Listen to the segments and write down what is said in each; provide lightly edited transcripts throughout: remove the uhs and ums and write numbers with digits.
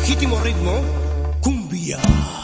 legítimo ritmo, cumbia.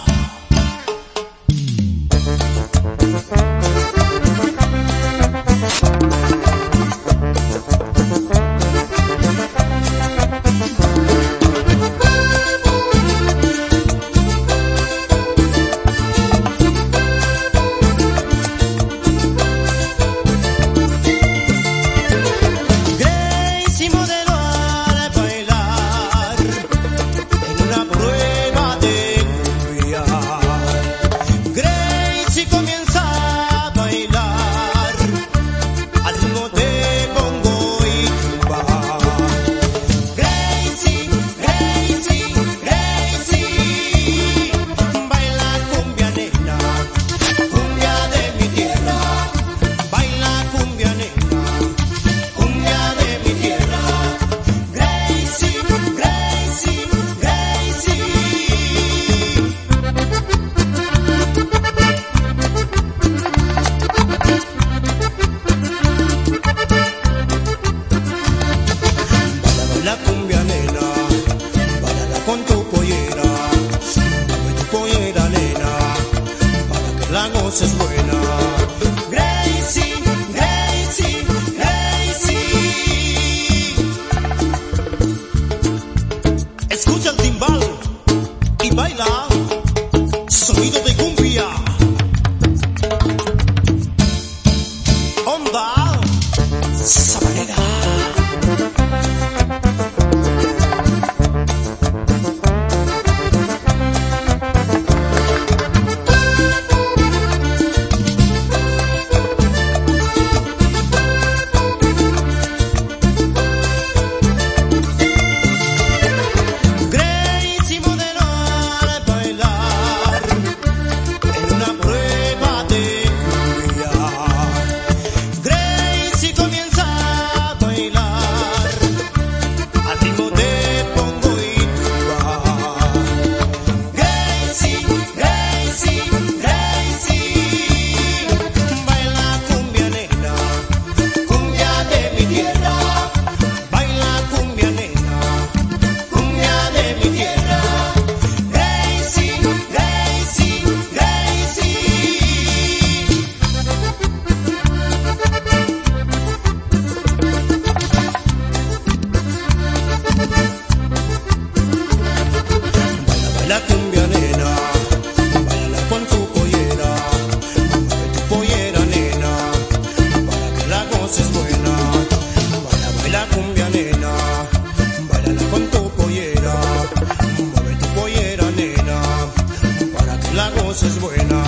La cumbia nena, bailala con tu pollera, dame tu pollera nena, para que la goces buena. Gracie, Gracie, Gracie. Escucha el timbal y baila, sonido de cumbia. Onda sabanera. La cumbia nena, bailala con tu pollera, mueve tu pollera nena, para que la goces buena. Baila cumbia nena, bailala con tu pollera, mueve tu pollera nena, para que la goces buena.